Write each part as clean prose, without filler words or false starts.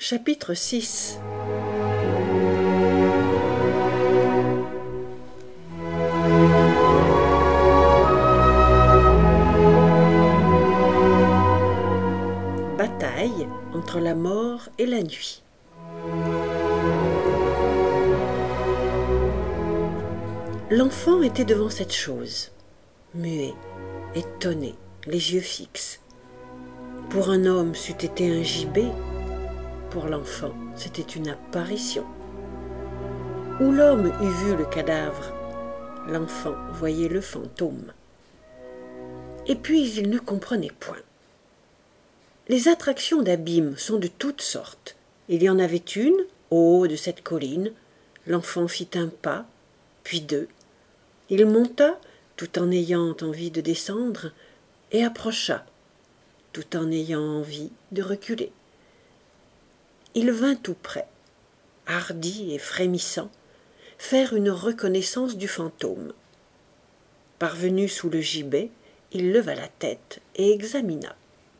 Chapitre 6. Bataille entre la mort et la nuit. L'enfant était devant cette chose, muet, étonné, les yeux fixes. Pour un homme, c'eût été un gibet. Pour l'enfant, c'était une apparition. Où l'homme eût vu le cadavre, l'enfant voyait le fantôme. Et puis il ne comprenait point. Les attractions d'abîme sont de toutes sortes. Il y en avait une, au haut de cette colline. L'enfant fit un pas, puis deux. Il monta, tout en ayant envie de descendre, et approcha, tout en ayant envie de reculer. Il vint tout près, hardi et frémissant, faire une reconnaissance du fantôme. Parvenu sous le gibet, il leva la tête et examina.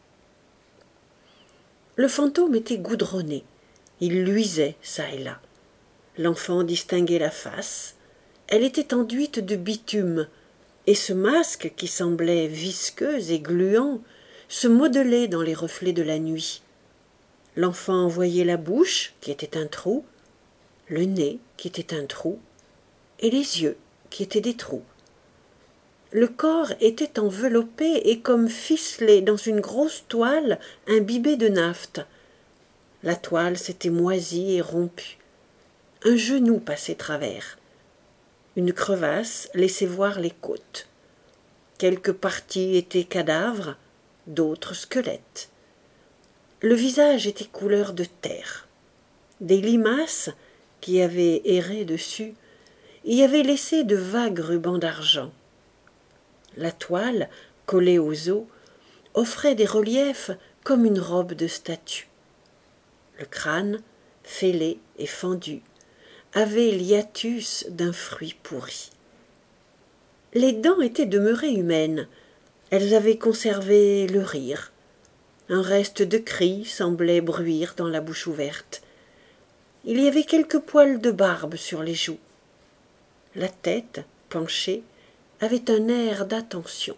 Le fantôme était goudronné, il luisait çà et là. L'enfant distinguait la face, elle était enduite de bitume, et ce masque, qui semblait visqueux et gluant, se modelait dans les reflets de la nuit. L'enfant voyait la bouche, qui était un trou, le nez, qui était un trou, et les yeux, qui étaient des trous. Le corps était enveloppé et comme ficelé dans une grosse toile imbibée de naphte. La toile s'était moisie et rompue. Un genou passait travers. Une crevasse laissait voir les côtes. Quelques parties étaient cadavres, d'autres squelettes. Le visage était couleur de terre. Des limaces, qui avaient erré dessus, y avaient laissé de vagues rubans d'argent. La toile, collée aux os, offrait des reliefs comme une robe de statue. Le crâne, fêlé et fendu, avait l'hiatus d'un fruit pourri. Les dents étaient demeurées humaines. Elles avaient conservé le rire. Un reste de cris semblait bruire dans la bouche ouverte. Il y avait quelques poils de barbe sur les joues. La tête, penchée, avait un air d'attention.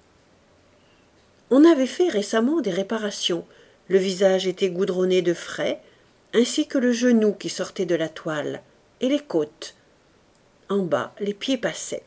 On avait fait récemment des réparations. Le visage était goudronné de frais, ainsi que le genou qui sortait de la toile, et les côtes. En bas, les pieds passaient.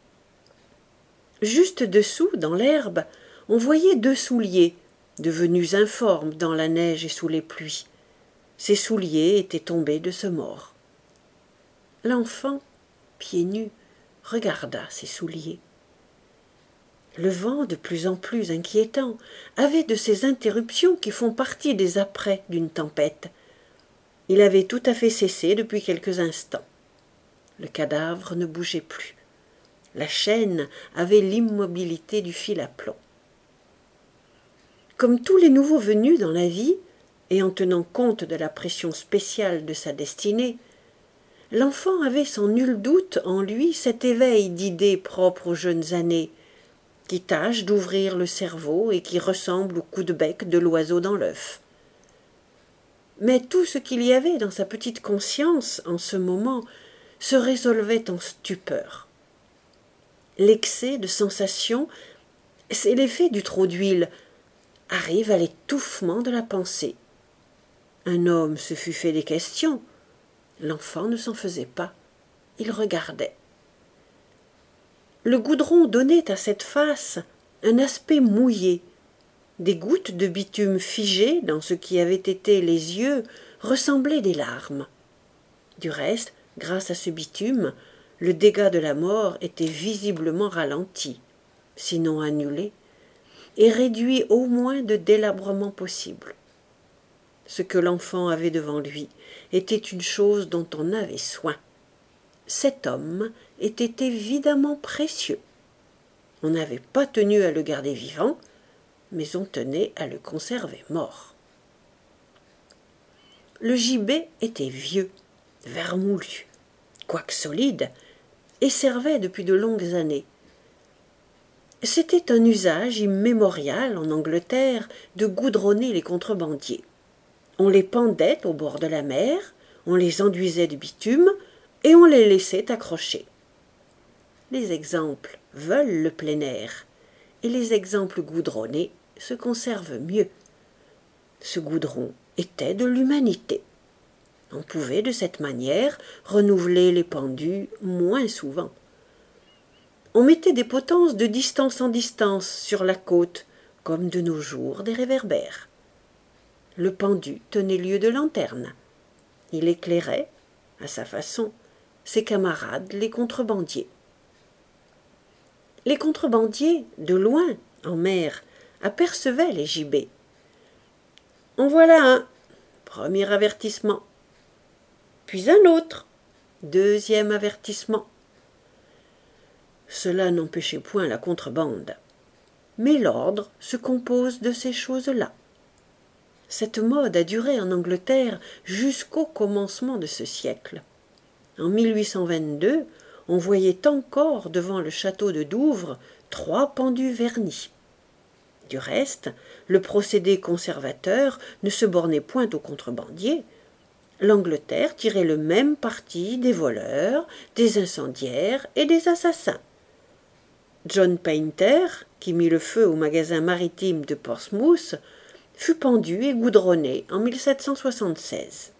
Juste dessous, dans l'herbe, on voyait deux souliers, devenus informes dans la neige et sous les pluies. Ces souliers étaient tombés de ce mort. L'enfant, pieds nus, regarda ces souliers. Le vent, de plus en plus inquiétant, avait de ces interruptions qui font partie des apprêts d'une tempête. Il avait tout à fait cessé depuis quelques instants. Le cadavre ne bougeait plus. La chaîne avait l'immobilité du fil à plomb. Comme tous les nouveaux venus dans la vie, et en tenant compte de la pression spéciale de sa destinée, l'enfant avait sans nul doute en lui cet éveil d'idées propres aux jeunes années, qui tâche d'ouvrir le cerveau et qui ressemble au coup de bec de l'oiseau dans l'œuf. Mais tout ce qu'il y avait dans sa petite conscience en ce moment se résolvait en stupeur. L'excès de sensations, c'est l'effet du trop d'huile, arrive à l'étouffement de la pensée. Un homme se fût fait des questions. L'enfant ne s'en faisait pas. Il regardait. Le goudron donnait à cette face un aspect mouillé. Des gouttes de bitume figées dans ce qui avait été les yeux ressemblaient des larmes. Du reste, grâce à ce bitume, le dégât de la mort était visiblement ralenti, sinon annulé, et réduit au moins de délabrement possible. Ce que l'enfant avait devant lui était une chose dont on avait soin. Cet homme était évidemment précieux. On n'avait pas tenu à le garder vivant, mais on tenait à le conserver mort. Le gibet était vieux, vermoulu, quoique solide, et servait depuis de longues années. C'était un usage immémorial en Angleterre de goudronner les contrebandiers. On les pendait au bord de la mer, on les enduisait de bitume et on les laissait accrocher. Les exemples veulent le plein air, et les exemples goudronnés se conservent mieux. Ce goudron était de l'humanité. On pouvait de cette manière renouveler les pendus moins souvent. On mettait des potences de distance en distance sur la côte, comme de nos jours des réverbères. Le pendu tenait lieu de lanterne. Il éclairait, à sa façon, ses camarades les contrebandiers. Les contrebandiers, de loin, en mer, apercevaient les gibets. En voilà un, premier avertissement. Puis un autre, deuxième avertissement. Cela n'empêchait point la contrebande. Mais l'ordre se compose de ces choses-là. Cette mode a duré en Angleterre jusqu'au commencement de ce siècle. En 1822, on voyait encore devant le château de Douvres 3 pendus vernis. Du reste, le procédé conservateur ne se bornait point aux contrebandiers. L'Angleterre tirait le même parti des voleurs, des incendiaires et des assassins. John Painter, qui mit le feu au magasin maritime de Portsmouth, fut pendu et goudronné en 1776.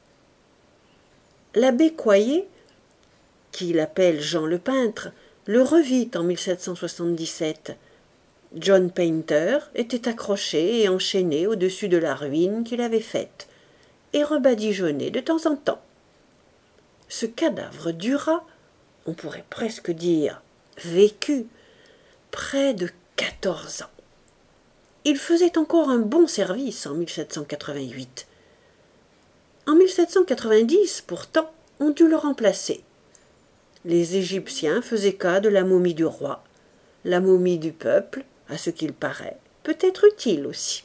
L'abbé Coyer, qui l'appelle Jean le peintre, le revit en 1777. John Painter était accroché et enchaîné au-dessus de la ruine qu'il avait faite, et rebadigeonné de temps en temps. Ce cadavre dura, on pourrait presque dire vécut, près de 14 ans. Il faisait encore un bon service en 1788. En 1790, pourtant, on dut le remplacer. Les Égyptiens faisaient cas de la momie du roi. La momie du peuple, à ce qu'il paraît, peut être utile aussi.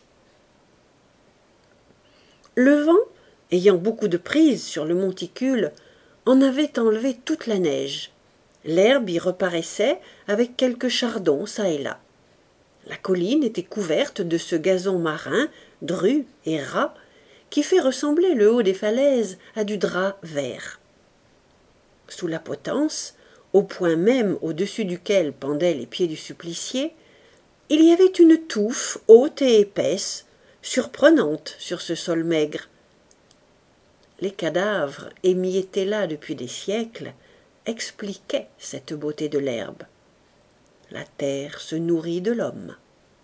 Le vent, ayant beaucoup de prise sur le monticule, en avait enlevé toute la neige. L'herbe y reparaissait avec quelques chardons çà et là. La colline était couverte de ce gazon marin, dru et ras, qui fait ressembler le haut des falaises à du drap vert. Sous la potence, au point même au-dessus duquel pendaient les pieds du supplicié, il y avait une touffe haute et épaisse, surprenante sur ce sol maigre. Les cadavres, émiettés là depuis des siècles, expliquaient cette beauté de l'herbe. La terre se nourrit de l'homme.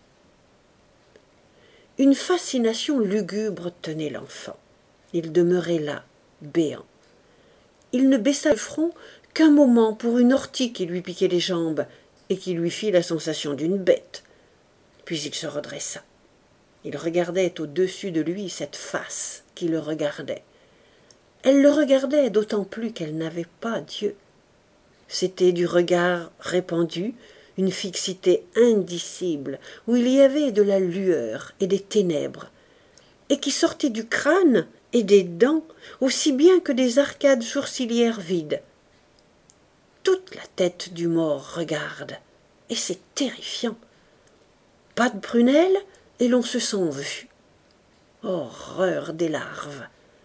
Une fascination lugubre tenait l'enfant. Il demeurait là, béant. Il ne baissa le front qu'un moment pour une ortie qui lui piquait les jambes et qui lui fit la sensation d'une bête. Puis il se redressa. Il regardait au-dessus de lui cette face qui le regardait. Elle le regardait d'autant plus qu'elle n'avait pas d'yeux. C'était du regard répandu, une fixité indicible, où il y avait de la lueur et des ténèbres, et qui sortait du crâne et des dents aussi bien que des arcades sourcilières vides. Toute la tête du mort regarde, et c'est terrifiant. Pas de prunelle, et l'on se sent vu. Horreur des larves.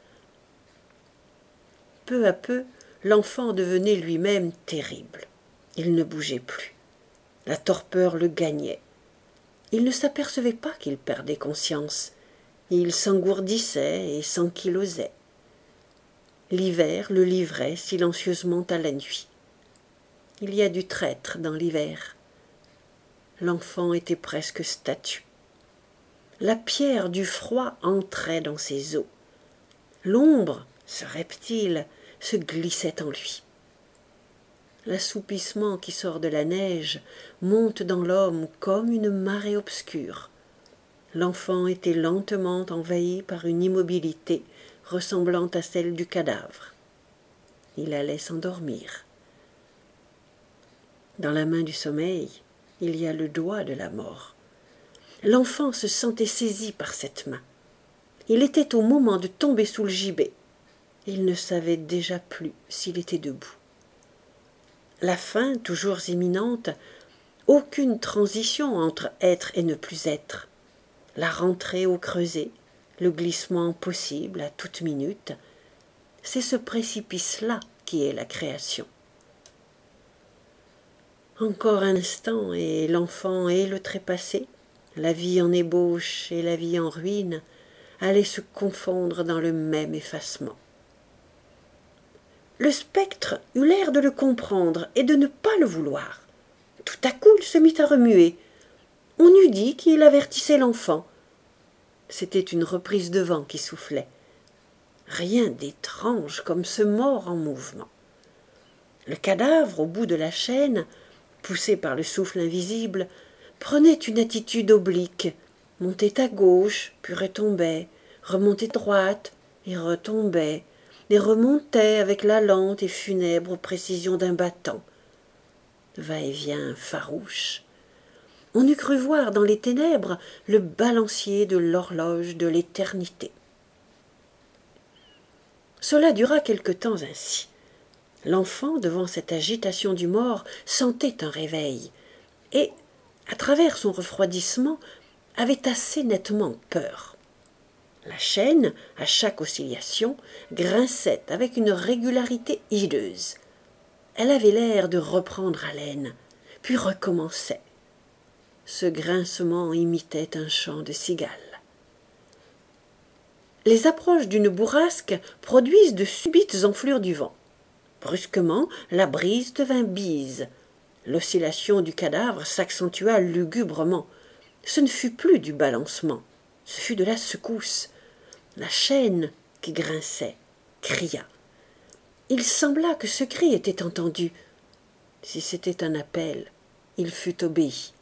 Peu à peu, l'enfant devenait lui-même terrible. Il ne bougeait plus. La torpeur le gagnait. Il ne s'apercevait pas qu'il perdait conscience. Il s'engourdissait et s'ankylosait. L'hiver le livrait silencieusement à la nuit. Il y a du traître dans l'hiver. L'enfant était presque statue. La pierre du froid entrait dans ses os. L'ombre, ce reptile, se glissait en lui. L'assoupissement qui sort de la neige monte dans l'homme comme une marée obscure. L'enfant était lentement envahi par une immobilité ressemblant à celle du cadavre. Il allait s'endormir. Dans la main du sommeil, il y a le doigt de la mort. L'enfant se sentait saisi par cette main. Il était au moment de tomber sous le gibet. Il ne savait déjà plus s'il était debout. La fin, toujours imminente, aucune transition entre être et ne plus être. La rentrée au creuset, le glissement possible à toute minute. C'est ce précipice-là qui est la création. Encore un instant, et l'enfant et le trépassé, la vie en ébauche et la vie en ruine, allaient se confondre dans le même effacement. Le spectre eut l'air de le comprendre et de ne pas le vouloir. Tout à coup, il se mit à remuer. On eût dit qu'il avertissait l'enfant. C'était une reprise de vent qui soufflait. Rien d'étrange comme ce mort en mouvement. Le cadavre, au bout de la chaîne, poussé par le souffle invisible, prenait une attitude oblique, montait à gauche, puis retombait, remontait droite et retombait, et remontait avec la lente et funèbre précision d'un battant. Va-et-vient farouche. On eût cru voir dans les ténèbres le balancier de l'horloge de l'éternité. Cela dura quelque temps ainsi. L'enfant, devant cette agitation du mort, sentait un réveil, et, à travers son refroidissement, avait assez nettement peur. La chaîne, à chaque oscillation, grinçait avec une régularité hideuse. Elle avait l'air de reprendre haleine, puis recommençait. Ce grincement imitait un chant de cigale. Les approches d'une bourrasque produisent de subites enflures du vent. Brusquement, la brise devint bise. L'oscillation du cadavre s'accentua lugubrement. Ce ne fut plus du balancement, ce fut de la secousse. La chaîne, qui grinçait, cria. Il sembla que ce cri était entendu. Si c'était un appel, il fut obéi.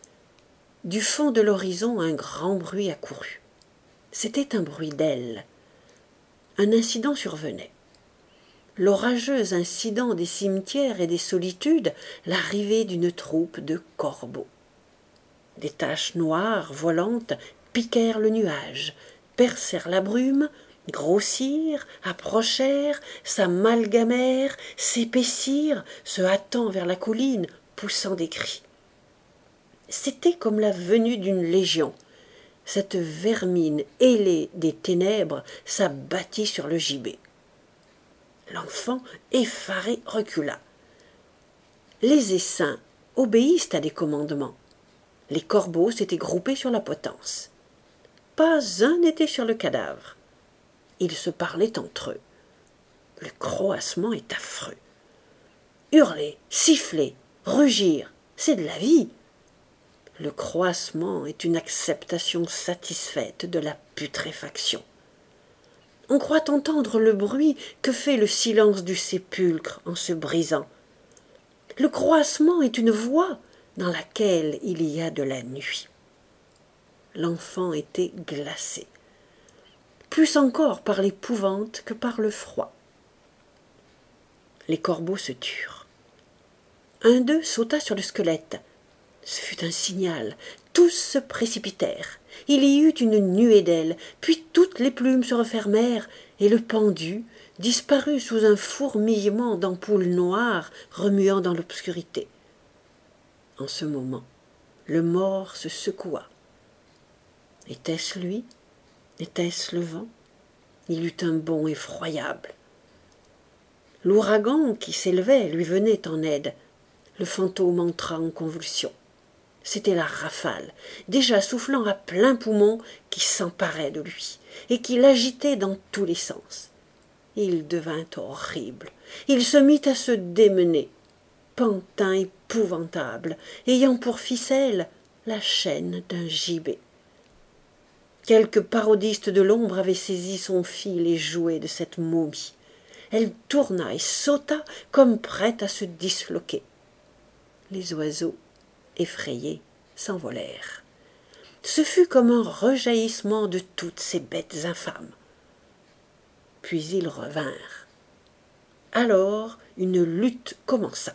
Du fond de l'horizon, un grand bruit accourut. C'était un bruit d'ailes. Un incident survenait. L'orageux incident des cimetières et des solitudes, l'arrivée d'une troupe de corbeaux. Des taches noires, volantes, piquèrent le nuage, percèrent la brume, grossirent, approchèrent, s'amalgamèrent, s'épaissirent, se hâtant vers la colline, poussant des cris. C'était comme la venue d'une légion. Cette vermine ailée des ténèbres s'abattit sur le gibet. L'enfant, effaré, recula. Les essaims obéissent à des commandements. Les corbeaux s'étaient groupés sur la potence. Pas un n'était sur le cadavre. Ils se parlaient entre eux. Le croassement est affreux. Hurler, siffler, rugir, c'est de la vie. Le croassement est une acceptation satisfaite de la putréfaction. On croit entendre le bruit que fait le silence du sépulcre en se brisant. Le croassement est une voix dans laquelle il y a de la nuit. L'enfant était glacé, plus encore par l'épouvante que par le froid. Les corbeaux se turent. Un d'eux sauta sur le squelette. Ce fut un signal. Tous se précipitèrent. Il y eut une nuée d'ailes, puis toutes les plumes se refermèrent, et le pendu disparut sous un fourmillement d'ampoules noires remuant dans l'obscurité. En ce moment, le mort se secoua. Était-ce lui? Était-ce le vent? Il eut un bond effroyable. L'ouragan qui s'élevait lui venait en aide. Le fantôme entra en convulsion. C'était la rafale, déjà soufflant à plein poumon, qui s'emparait de lui et qui l'agitait dans tous les sens. Il devint horrible. Il se mit à se démener, pantin épouvantable, ayant pour ficelle la chaîne d'un gibet. Quelques parodistes de l'ombre avaient saisi son fil et joué de cette momie. Elle tourna et sauta comme prête à se disloquer. Les oiseaux, effrayés, s'envolèrent. Ce fut comme un rejaillissement de toutes ces bêtes infâmes. Puis ils revinrent. Alors une lutte commença.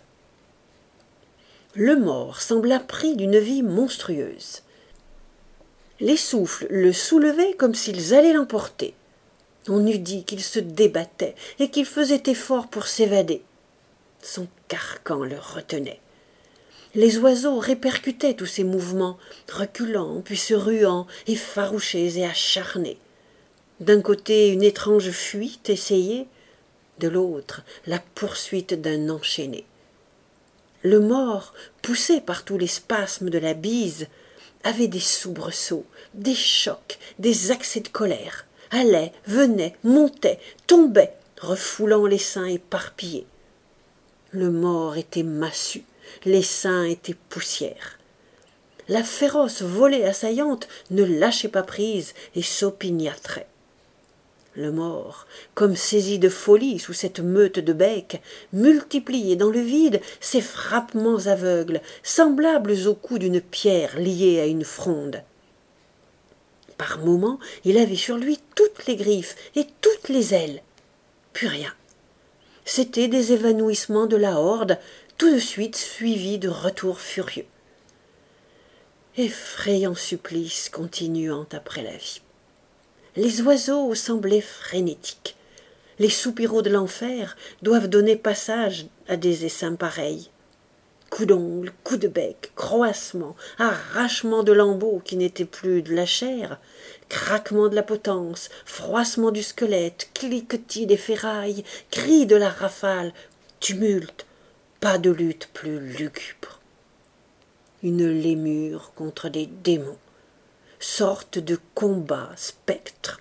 Le mort sembla pris d'une vie monstrueuse. Les souffles le soulevaient comme s'ils allaient l'emporter. On eût dit qu'il se débattait et qu'il faisait effort pour s'évader. Son carcan le retenait. Les oiseaux répercutaient tous ces mouvements, reculant, puis se ruant, effarouchés et acharnés. D'un côté une étrange fuite essayée, de l'autre la poursuite d'un enchaîné. Le mort, poussé par tous les spasmes de la bise, avait des soubresauts, des chocs, des accès de colère, allait, venait, montait, tombait, refoulant les seins éparpillés. Le mort était massu, les seins étaient poussière. La féroce volée assaillante ne lâchait pas prise et s'opiniâtrait. Le mort, comme saisi de folie sous cette meute de becs, multipliait dans le vide ses frappements aveugles, semblables aux coups d'une pierre liée à une fronde. Par moments, il avait sur lui toutes les griffes et toutes les ailes. Puis rien. C'étaient des évanouissements de la horde, tout de suite suivis de retours furieux. Effrayant supplice continuant après la vie. Les oiseaux semblaient frénétiques. Les soupiraux de l'enfer doivent donner passage à des essaims pareils. Coups d'ongles, coups de bec, croassements, arrachements de lambeaux qui n'étaient plus de la chair, craquement de la potence, froissement du squelette, cliquetis des ferrailles, cris de la rafale, tumulte, pas de lutte plus lugubre. Une lémure contre des démons, sorte de combat spectre.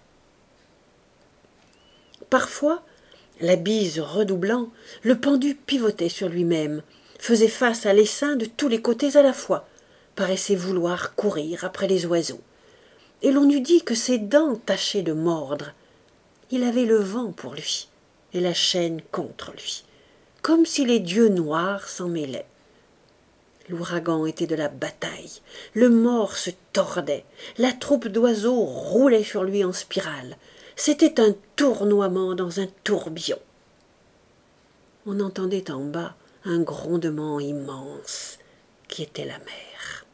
Parfois, la bise redoublant, le pendu pivotait sur lui-même, faisait face à l'essaim de tous les côtés à la fois, paraissait vouloir courir après les oiseaux. Et l'on eût dit que ses dents tâchaient de mordre. Il avait le vent pour lui, et la chaîne contre lui, comme si les dieux noirs s'en mêlaient. L'ouragan était de la bataille, le mort se tordait, la troupe d'oiseaux roulait sur lui en spirale. C'était un tournoiement dans un tourbillon. On entendait en bas un grondement immense qui était la mer.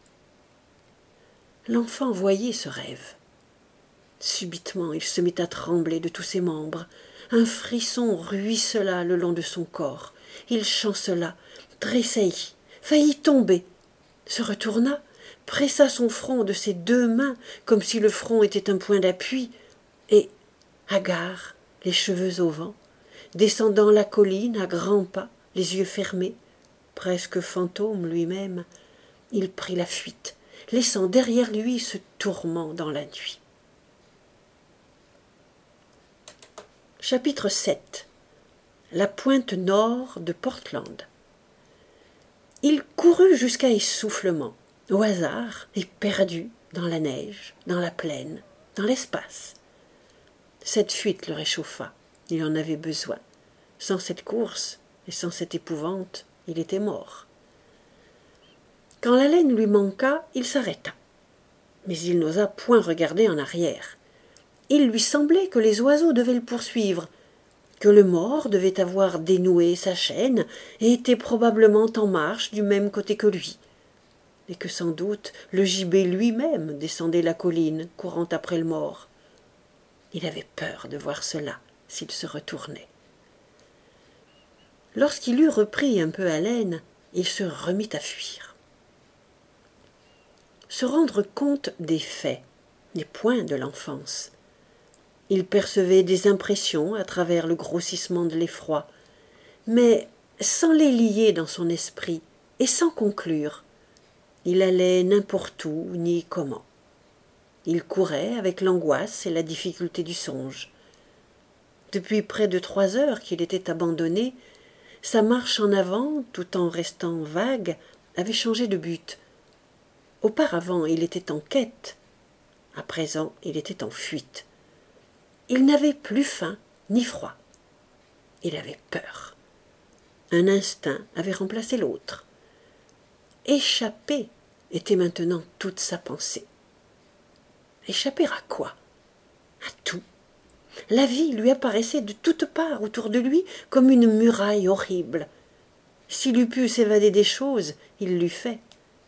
L'enfant voyait ce rêve. Subitement, il se mit à trembler de tous ses membres. Un frisson ruissela le long de son corps. Il chancela, tressaillit, faillit tomber, se retourna, pressa son front de ses deux mains comme si le front était un point d'appui, et, hagard, les cheveux au vent, descendant la colline à grands pas, les yeux fermés, presque fantôme lui-même, il prit la fuite, laissant derrière lui ce tourment dans la nuit. Chapitre 7. La pointe nord de Portland. Il courut jusqu'à essoufflement, au hasard, éperdu, dans la neige, dans la plaine, dans l'espace. Cette fuite le réchauffa, il en avait besoin. Sans cette course et sans cette épouvante, il était mort. Quand l'haleine lui manqua, il s'arrêta. Mais il n'osa point regarder en arrière. Il lui semblait que les oiseaux devaient le poursuivre, que le mort devait avoir dénoué sa chaîne et était probablement en marche du même côté que lui, et que sans doute le gibet lui-même descendait la colline, courant après le mort. Il avait peur de voir cela s'il se retournait. Lorsqu'il eut repris un peu haleine, il se remit à fuir. Se rendre compte des faits n'est point de l'enfance. Il percevait des impressions à travers le grossissement de l'effroi, mais sans les lier dans son esprit et sans conclure. Il allait n'importe où ni comment. Il courait avec l'angoisse et la difficulté du songe. Depuis près de 3 heures qu'il était abandonné, sa marche en avant, tout en restant vague, avait changé de but. Auparavant, il était en quête. À présent, il était en fuite. Il n'avait plus faim ni froid. Il avait peur. Un instinct avait remplacé l'autre. Échapper était maintenant toute sa pensée. Échapper à quoi? À tout. La vie lui apparaissait de toutes parts autour de lui comme une muraille horrible. S'il eût pu s'évader des choses, il l'eût fait.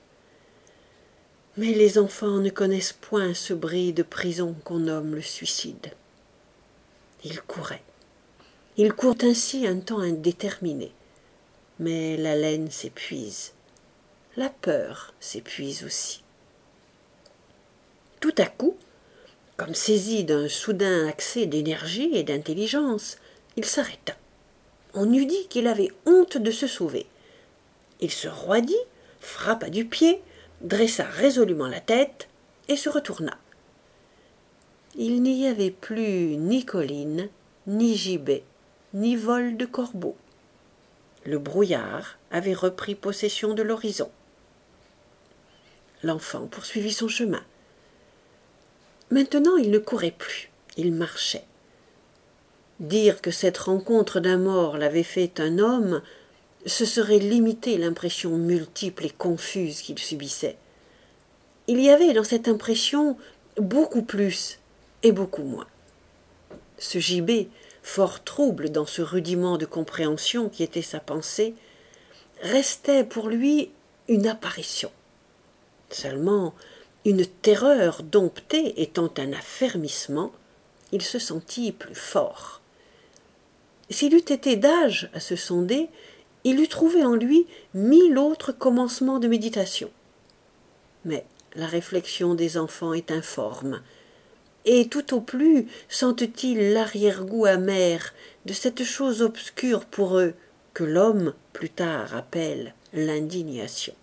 Mais les enfants ne connaissent point ce bris de prison qu'on nomme le suicide. Il courait. Il court ainsi un temps indéterminé. Mais l'haleine s'épuise. La peur s'épuise aussi. Tout à coup, Comme saisi d'un soudain accès d'énergie et d'intelligence, il s'arrêta. On eût dit qu'il avait honte de se sauver. Il se roidit, frappa du pied, dressa résolument la tête et se retourna. Il n'y avait plus ni collines, ni gibet, ni vol de corbeaux. Le brouillard avait repris possession de l'horizon. L'enfant poursuivit son chemin. Maintenant, il ne courait plus, il marchait. Dire que cette rencontre d'un mort l'avait fait un homme, ce serait limiter l'impression multiple et confuse qu'il subissait. Il y avait dans cette impression beaucoup plus et beaucoup moins. Ce gibet, fort trouble dans ce rudiment de compréhension qui était sa pensée, restait pour lui une apparition. Seulement, une terreur domptée étant un affermissement, il se sentit plus fort. S'il eût été d'âge à se sonder, il eût trouvé en lui 1000 autres commencements de méditation. Mais la réflexion des enfants est informe, et tout au plus sentent-ils l'arrière-goût amer de cette chose obscure pour eux que l'homme plus tard appelle l'indignation.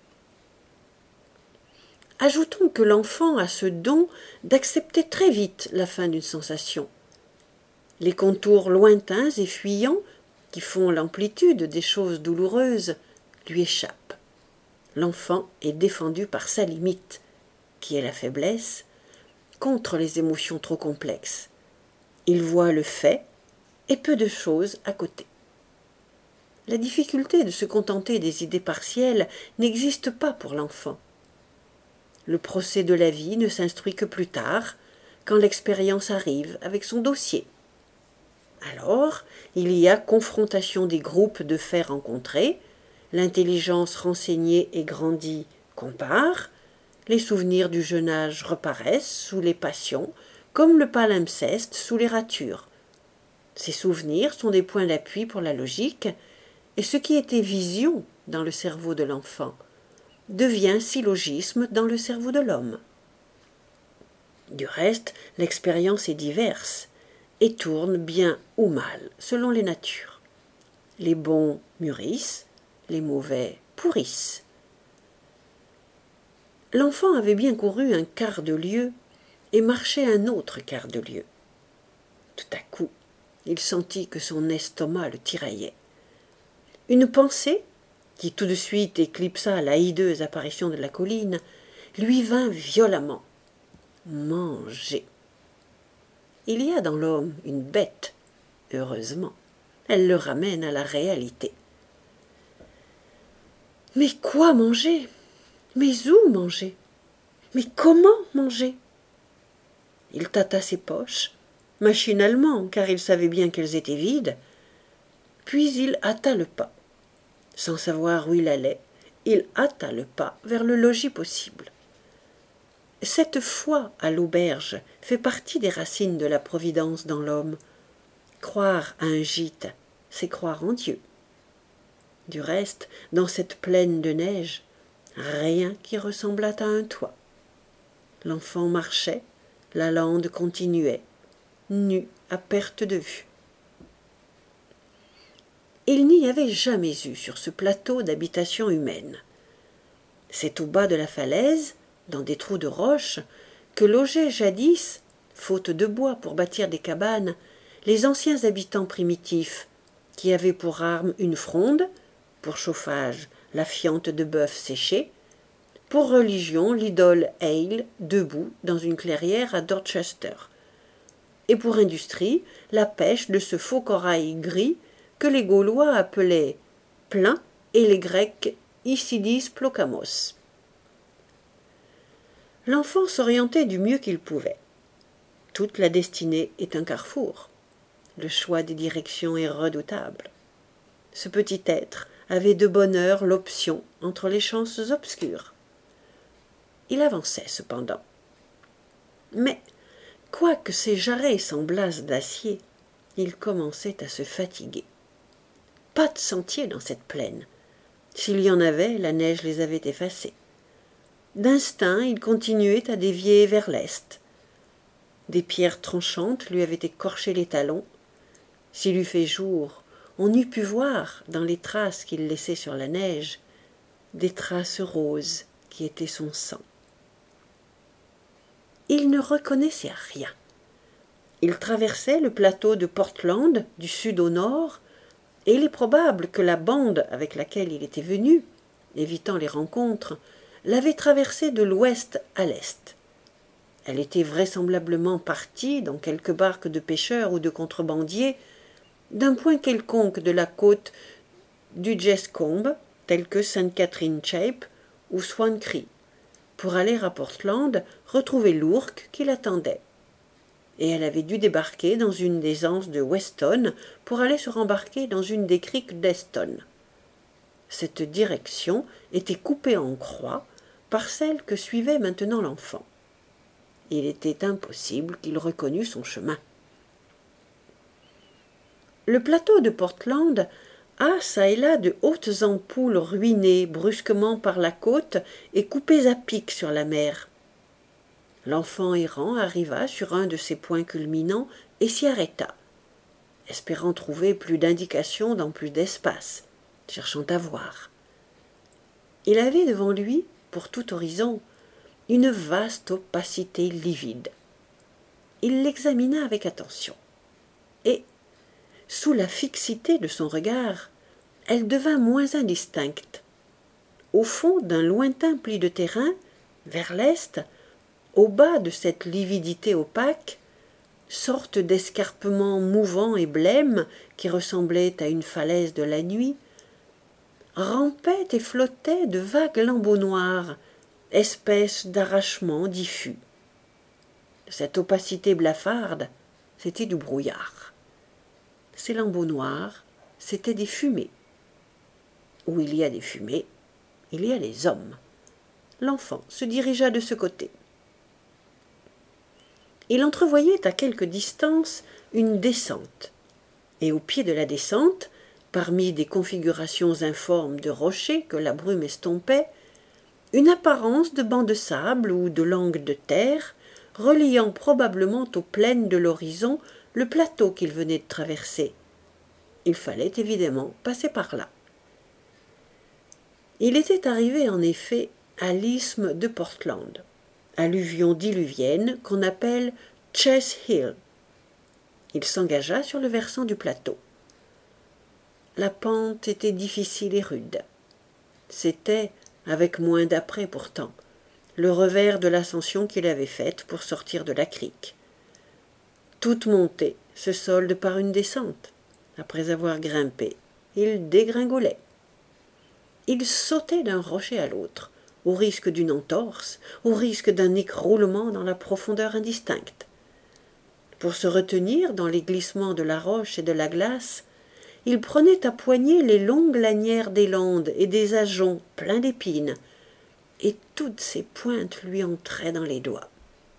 Ajoutons que l'enfant a ce don d'accepter très vite la fin d'une sensation. Les contours lointains et fuyants, qui font l'amplitude des choses douloureuses, lui échappent. L'enfant est défendu par sa limite, qui est la faiblesse, contre les émotions trop complexes. Il voit le fait et peu de choses à côté. La difficulté de se contenter des idées partielles n'existe pas pour l'enfant. Le procès de la vie ne s'instruit que plus tard, quand l'expérience arrive avec son dossier. Alors, il y a confrontation des groupes de faits rencontrés, l'intelligence renseignée et grandie compare, les souvenirs du jeune âge reparaissent sous les passions, comme le palimpseste sous les ratures. Ces souvenirs sont des points d'appui pour la logique, et ce qui était vision dans le cerveau de l'enfant devient syllogisme dans le cerveau de l'homme. Du reste, l'expérience est diverse et tourne bien ou mal selon les natures. Les bons mûrissent, les mauvais pourrissent. L'enfant avait bien couru un quart de lieue et marchait un autre quart de lieue. Tout à coup, il sentit que son estomac le tiraillait. Une pensée, qui tout de suite éclipsa la hideuse apparition de la colline, lui vint violemment. Manger. Il y a dans l'homme une bête, heureusement. Elle le ramène à la réalité. Mais quoi manger? Mais où manger? Mais comment manger? Il tâta ses poches, machinalement, car il savait bien qu'elles étaient vides, puis il hâta le pas. Sans savoir où il allait, il hâta le pas vers le logis possible. Cette foi à l'auberge fait partie des racines de la providence dans l'homme. Croire à un gîte, c'est croire en Dieu. Du reste, dans cette plaine de neige, rien qui ressemblât à un toit. L'enfant marchait, la lande continuait, nu à perte de vue. Il n'y avait jamais eu sur ce plateau d'habitation humaine. C'est au bas de la falaise, dans des trous de roche, que logeaient jadis, faute de bois pour bâtir des cabanes, les anciens habitants primitifs, qui avaient pour arme une fronde, pour chauffage la fiente de bœuf séché, pour religion l'idole Hale debout dans une clairière à Dorchester, et pour industrie la pêche de ce faux corail gris que les Gaulois appelaient plein et les Grecs Isidis Plokamos. L'enfant s'orientait du mieux qu'il pouvait. Toute la destinée est un carrefour. Le choix des directions est redoutable. Ce petit être avait de bonne heure l'option entre les chances obscures. Il avançait cependant. Mais, quoique ses jarrets semblassent d'acier, il commençait à se fatiguer. Pas de sentier dans cette plaine. S'il y en avait, la neige les avait effacés. D'instinct, il continuait à dévier vers l'est. Des pierres tranchantes lui avaient écorché les talons. S'il eût fait jour, on eût pu voir, dans les traces qu'il laissait sur la neige, des traces roses qui étaient son sang. Il ne reconnaissait rien. Il traversait le plateau de Portland du sud au nord, et il est probable que la bande avec laquelle il était venu, évitant les rencontres, l'avait traversé de l'ouest à l'est. Elle était vraisemblablement partie, dans quelque barque de pêcheurs ou de contrebandiers, d'un point quelconque de la côte du Jescombe, tel que Sainte-Catherine Cape ou Swan Cree, pour aller à Portland retrouver l'ourque qui l'attendait. Et elle avait dû débarquer dans une des anses de Weston pour aller se rembarquer dans une des criques d'Eston. Cette direction était coupée en croix par celle que suivait maintenant l'enfant. Il était impossible qu'il reconnût son chemin. Le plateau de Portland a çà et là de hautes ampoules ruinées brusquement par la côte et coupées à pic sur la mer. L'enfant errant arriva sur un de ces points culminants et s'y arrêta, espérant trouver plus d'indications dans plus d'espace, cherchant à voir. Il avait devant lui, pour tout horizon, une vaste opacité livide. Il l'examina avec attention, et, sous la fixité de son regard, elle devint moins indistincte. Au fond d'un lointain pli de terrain, vers l'est, au bas de cette lividité opaque, sorte d'escarpement mouvant et blême qui ressemblait à une falaise de la nuit, rampaient et flottaient de vagues lambeaux noirs, espèces d'arrachements diffus. Cette opacité blafarde, c'était du brouillard. Ces lambeaux noirs, c'étaient des fumées. Où il y a des fumées, il y a les hommes. L'enfant se dirigea de ce côté. Il entrevoyait à quelque distance une descente, et au pied de la descente, parmi des configurations informes de rochers que la brume estompait, une apparence de banc de sable ou de langue de terre, reliant probablement aux plaines de l'horizon le plateau qu'il venait de traverser. Il fallait évidemment passer par là. Il était arrivé en effet à l'isthme de Portland, alluvion diluvienne qu'on appelle Chess Hill. Il s'engagea sur le versant du plateau. La pente était difficile et rude. C'était, avec moins d'apprêt pourtant, le revers de l'ascension qu'il avait faite pour sortir de la crique. Toute montée se solde par une descente. Après avoir grimpé, il dégringolait. Il sautait d'un rocher à l'autre, au risque d'une entorse, au risque d'un écroulement dans la profondeur indistincte. Pour se retenir dans les glissements de la roche et de la glace, il prenait à poignée les longues lanières des landes et des ajoncs pleins d'épines, et toutes ces pointes lui entraient dans les doigts.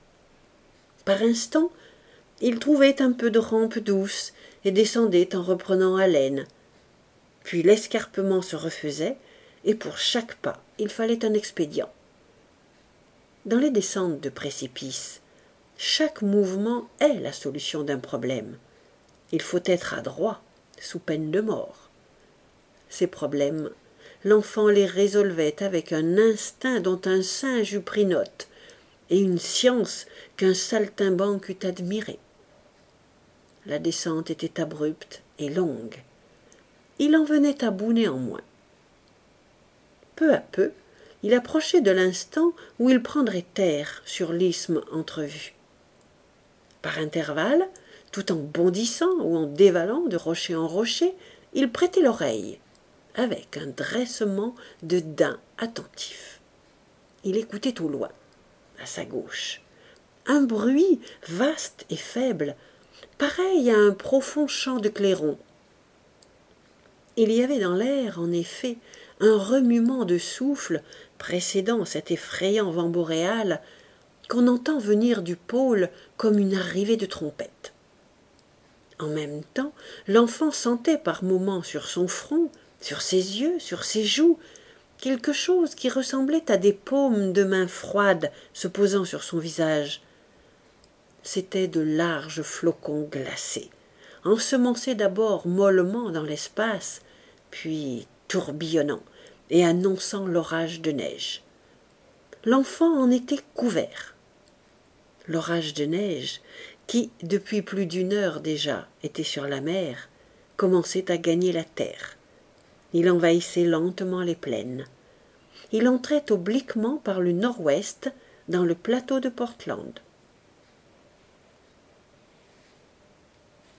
Par instants, il trouvait un peu de rampe douce et descendait en reprenant haleine. Puis l'escarpement se refaisait, et pour chaque pas, il fallait un expédient. Dans les descentes de précipice, chaque mouvement est la solution d'un problème. Il faut être adroit, sous peine de mort. Ces problèmes, l'enfant les résolvait avec un instinct dont un singe eût pris note, et une science qu'un saltimbanque eût admirée. La descente était abrupte et longue. Il en venait à bout néanmoins. Peu à peu, il approchait de l'instant où il prendrait terre sur l'isthme entrevu. Par intervalles, tout en bondissant ou en dévalant de rocher en rocher, il prêtait l'oreille, avec un dressement de daim attentif. Il écoutait au loin, à sa gauche, un bruit vaste et faible, pareil à un profond chant de clairon. Il y avait dans l'air, en effet, un remuement de souffle précédant cet effrayant vent boréal qu'on entend venir du pôle comme une arrivée de trompette. En même temps, l'enfant sentait par moments sur son front, sur ses yeux, sur ses joues, quelque chose qui ressemblait à des paumes de mains froides se posant sur son visage. c'étaient de larges flocons glacés, ensemencés d'abord mollement dans l'espace, puis tourbillonnant et annonçant l'orage de neige. L'enfant en était couvert. L'orage de neige, qui, depuis plus d'une heure déjà, était sur la mer, commençait à gagner la terre. Il envahissait lentement les plaines. Il entrait obliquement par le nord-ouest dans le plateau de Portland.